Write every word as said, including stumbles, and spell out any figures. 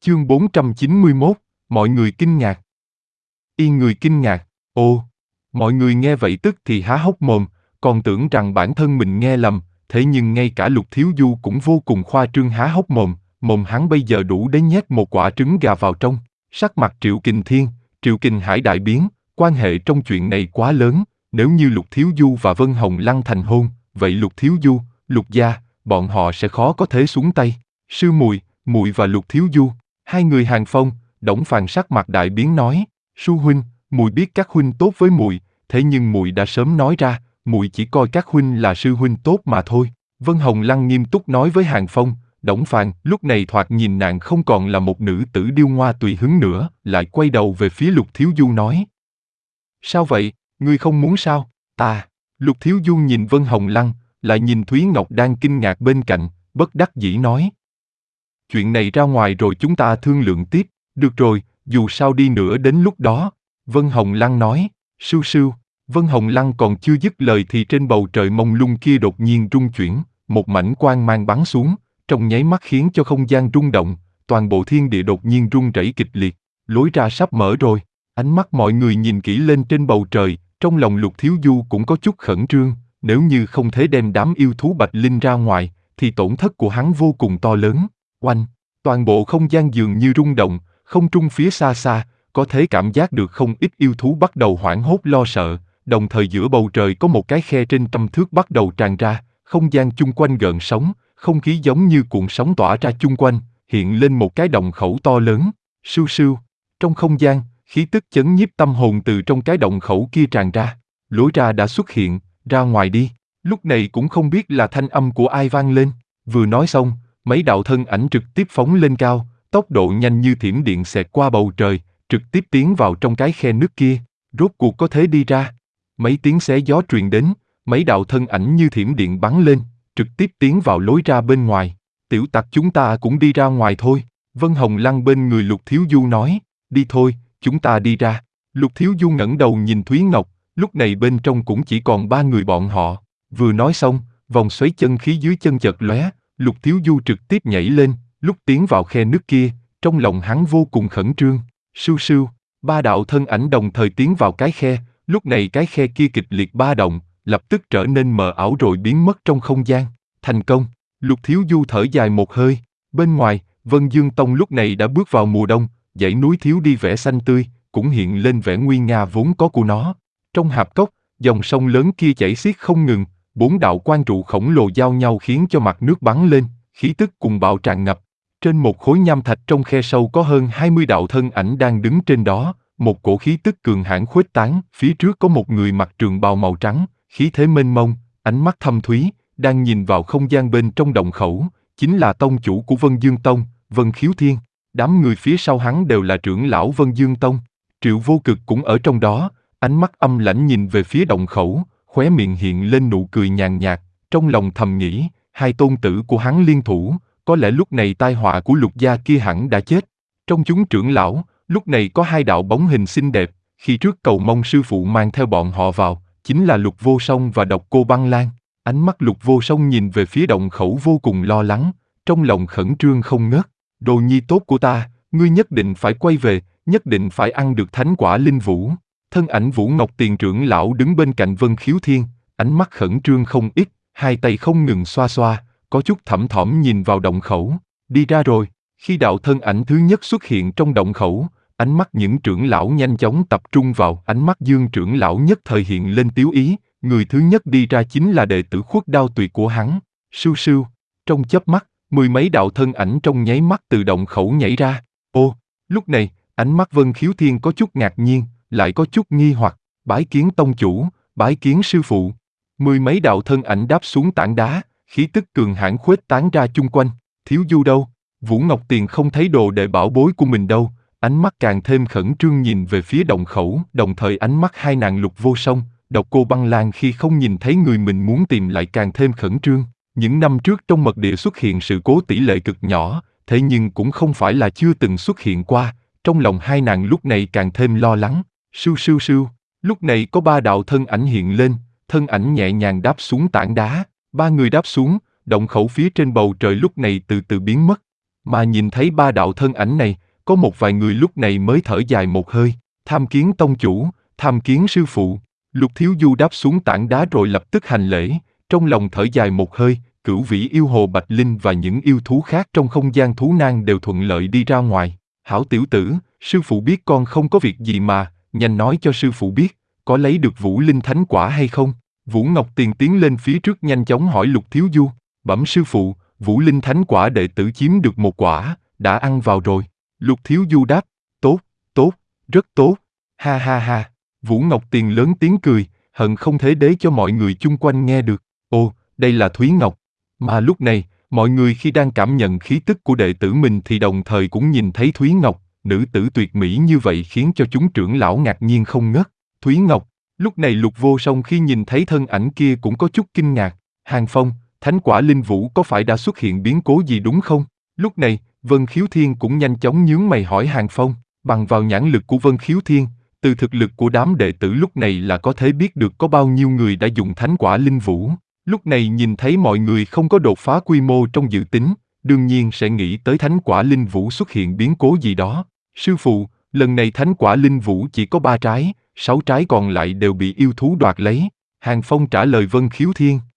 Chương bốn trăm chín mươi mốt, mọi người kinh ngạc. Yên người kinh ngạc, ồ, mọi người nghe vậy tức thì há hốc mồm, còn tưởng rằng bản thân mình nghe lầm, thế nhưng ngay cả Lục Thiếu Du cũng vô cùng khoa trương há hốc mồm, mồm hắn bây giờ đủ để nhét một quả trứng gà vào trong. Sắc mặt Triệu Kình Thiên, Triệu Kình Hải đại biến, quan hệ trong chuyện này quá lớn, nếu như Lục Thiếu Du và Vân Hồng Lăng thành hôn, vậy Lục Thiếu Du, Lục gia, bọn họ sẽ khó có thể xuống tay. Sư muội, muội và Lục Thiếu Du, hai người Hàng Phong, Đổng Phàn sắc mặt đại biến nói, sư huynh, muội biết các huynh tốt với muội, thế nhưng muội đã sớm nói ra, muội chỉ coi các huynh là sư huynh tốt mà thôi. Vân Hồng Lăng nghiêm túc nói với Hàng Phong, Đổng Phàn, lúc này thoạt nhìn nàng không còn là một nữ tử điêu ngoa tùy hứng nữa, lại quay đầu về phía Lục Thiếu Du nói. Sao vậy, ngươi không muốn sao? Ta, Lục Thiếu Du nhìn Vân Hồng Lăng, lại nhìn Thúy Ngọc đang kinh ngạc bên cạnh, bất đắc dĩ nói. Chuyện này ra ngoài rồi chúng ta thương lượng tiếp, được rồi, dù sao đi nữa đến lúc đó. Vân Hồng Lăng nói, sưu sưu. Vân Hồng Lăng còn chưa dứt lời thì trên bầu trời mông lung kia đột nhiên rung chuyển, một mảnh quang mang bắn xuống, trong nháy mắt khiến cho không gian rung động, toàn bộ thiên địa đột nhiên rung rẩy kịch liệt, lối ra sắp mở rồi. Ánh mắt mọi người nhìn kỹ lên trên bầu trời, trong lòng Lục Thiếu Du cũng có chút khẩn trương, nếu như không thể đem đám yêu thú Bạch Linh ra ngoài, thì tổn thất của hắn vô cùng to lớn. Oanh, toàn bộ không gian dường như rung động, không trung phía xa xa, có thể cảm giác được không ít yêu thú bắt đầu hoảng hốt lo sợ, đồng thời giữa bầu trời có một cái khe trên trăm thước bắt đầu tràn ra, không gian chung quanh gợn sóng, không khí giống như cuộn sóng tỏa ra chung quanh, hiện lên một cái động khẩu to lớn, sưu sưu. Trong không gian, khí tức chấn nhiếp tâm hồn từ trong cái động khẩu kia tràn ra, lối ra đã xuất hiện, ra ngoài đi. Lúc này cũng không biết là thanh âm của ai vang lên, vừa nói xong, mấy đạo thân ảnh trực tiếp phóng lên cao, tốc độ nhanh như thiểm điện xẹt qua bầu trời, trực tiếp tiến vào trong cái khe nước kia, rốt cuộc có thể đi ra. Mấy tiếng xé gió truyền đến, mấy đạo thân ảnh như thiểm điện bắn lên, trực tiếp tiến vào lối ra bên ngoài. Tiểu tặc chúng ta cũng đi ra ngoài thôi. Vân Hồng Lăng bên người Lục Thiếu Du nói, đi thôi, chúng ta đi ra. Lục Thiếu Du ngẩng đầu nhìn Thúy Ngọc, lúc này bên trong cũng chỉ còn ba người bọn họ. Vừa nói xong, vòng xoáy chân khí dưới chân chợt lóe, Lục Thiếu Du trực tiếp nhảy lên, lúc tiến vào khe nước kia, trong lòng hắn vô cùng khẩn trương. Sưu sưu, ba đạo thân ảnh đồng thời tiến vào cái khe, lúc này cái khe kia kịch liệt ba động, lập tức trở nên mờ ảo rồi biến mất trong không gian. Thành công, Lục Thiếu Du thở dài một hơi. Bên ngoài, Vân Dương Tông lúc này đã bước vào mùa đông, dãy núi thiếu đi vẻ xanh tươi, cũng hiện lên vẻ nguy nga vốn có của nó. Trong hạp cốc, dòng sông lớn kia chảy xiết không ngừng, bốn đạo quan trụ khổng lồ giao nhau khiến cho mặt nước bắn lên, khí tức cùng bạo tràn ngập. Trên một khối nham thạch trong khe sâu có hơn hai mươi đạo thân ảnh đang đứng trên đó, một cổ khí tức cường hãn khuếch tán, phía trước có một người mặc trường bào màu trắng, khí thế mênh mông, ánh mắt thâm thúy, đang nhìn vào không gian bên trong động khẩu, chính là tông chủ của Vân Dương Tông, Vân Khiếu Thiên. Đám người phía sau hắn đều là trưởng lão Vân Dương Tông. Triệu Vô Cực cũng ở trong đó, ánh mắt âm lãnh nhìn về phía động khẩu, khóe miệng hiện lên nụ cười nhàn nhạt, trong lòng thầm nghĩ, hai tôn tử của hắn liên thủ, có lẽ lúc này tai họa của Lục gia kia hẳn đã chết. Trong chúng trưởng lão, lúc này có hai đạo bóng hình xinh đẹp, khi trước cầu mong sư phụ mang theo bọn họ vào, chính là Lục Vô Song và Độc Cô Băng Lan. Ánh mắt Lục Vô Song nhìn về phía động khẩu vô cùng lo lắng, trong lòng khẩn trương không ngớt. Đồ nhi tốt của ta, ngươi nhất định phải quay về, nhất định phải ăn được thánh quả linh vũ. Thân ảnh Vũ Ngọc Tiền trưởng lão đứng bên cạnh Vân Khiếu Thiên, ánh mắt khẩn trương không ít, hai tay không ngừng xoa xoa, có chút thẩm thỏm nhìn vào động khẩu. Đi ra rồi. Khi đạo thân ảnh thứ nhất xuất hiện trong động khẩu, ánh mắt những trưởng lão nhanh chóng tập trung vào, ánh mắt Dương trưởng lão nhất thời hiện lên tiếu ý, người thứ nhất đi ra chính là đệ tử Khuất Đao Tuyệt của hắn. Sưu sưu, trong chớp mắt, mười mấy đạo thân ảnh trong nháy mắt từ động khẩu nhảy ra. Ô, lúc này, ánh mắt Vân Khiếu Thiên có chút ngạc nhiên, lại có chút nghi hoặc, bái kiến tông chủ, bái kiến sư phụ. Mười mấy đạo thân ảnh đáp xuống tảng đá, khí tức cường hãn khuếch tán ra chung quanh. Thiếu Du đâu? Vũ Ngọc Tiền không thấy đồ đệ bảo bối của mình đâu, ánh mắt càng thêm khẩn trương nhìn về phía động khẩu, đồng thời ánh mắt hai nàng Lục Vô Song, Độc Cô Băng Lan khi không nhìn thấy người mình muốn tìm lại càng thêm khẩn trương. Những năm trước trong mật địa xuất hiện sự cố tỷ lệ cực nhỏ, thế nhưng cũng không phải là chưa từng xuất hiện qua, trong lòng hai nàng lúc này càng thêm lo lắng. Sưu sưu sưu, lúc này có ba đạo thân ảnh hiện lên, thân ảnh nhẹ nhàng đáp xuống tảng đá, ba người đáp xuống, động khẩu phía trên bầu trời lúc này từ từ biến mất. Mà nhìn thấy ba đạo thân ảnh này, có một vài người lúc này mới thở dài một hơi, tham kiến tông chủ, tham kiến sư phụ. Lục Thiếu Du đáp xuống tảng đá rồi lập tức hành lễ, trong lòng thở dài một hơi, cửu vĩ yêu hồ Bạch Linh và những yêu thú khác trong không gian thú nang đều thuận lợi đi ra ngoài. Hảo tiểu tử, sư phụ biết con không có việc gì mà, nhanh nói cho sư phụ biết, có lấy được Vũ Linh Thánh Quả hay không? Vũ Ngọc Tiền tiến lên phía trước nhanh chóng hỏi Lục Thiếu Du, bẩm sư phụ, Vũ Linh Thánh Quả đệ tử chiếm được một quả, đã ăn vào rồi. Lục Thiếu Du đáp, tốt, tốt, rất tốt, ha ha ha. Vũ Ngọc Tiền lớn tiếng cười, hận không thể để cho mọi người chung quanh nghe được. Ồ, đây là Thúy Ngọc. Mà lúc này, mọi người khi đang cảm nhận khí tức của đệ tử mình thì đồng thời cũng nhìn thấy Thúy Ngọc, nữ tử tuyệt mỹ như vậy khiến cho chúng trưởng lão ngạc nhiên không ngớt. Thúy Ngọc, lúc này Lục Vô Song khi nhìn thấy thân ảnh kia cũng có chút kinh ngạc. Hàng Phong, Thánh Quả Linh Vũ có phải đã xuất hiện biến cố gì đúng không? Lúc này, Vân Khiếu Thiên cũng nhanh chóng nhướng mày hỏi Hàng Phong, bằng vào nhãn lực của Vân Khiếu Thiên, từ thực lực của đám đệ tử lúc này là có thể biết được có bao nhiêu người đã dùng Thánh Quả Linh Vũ. Lúc này nhìn thấy mọi người không có đột phá quy mô trong dự tính, đương nhiên sẽ nghĩ tới Thánh Quả Linh Vũ xuất hiện biến cố gì đó. Sư phụ, lần này Thánh Quả Linh Vũ chỉ có ba trái, sáu trái còn lại đều bị yêu thú đoạt lấy. Hàng Phong trả lời Vân Khiếu Thiên.